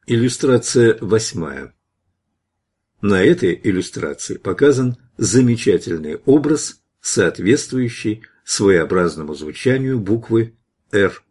Иллюстрация 8. На этой иллюстрации показан замечательный образ, соответствующий своеобразному звучанию буквы «Р».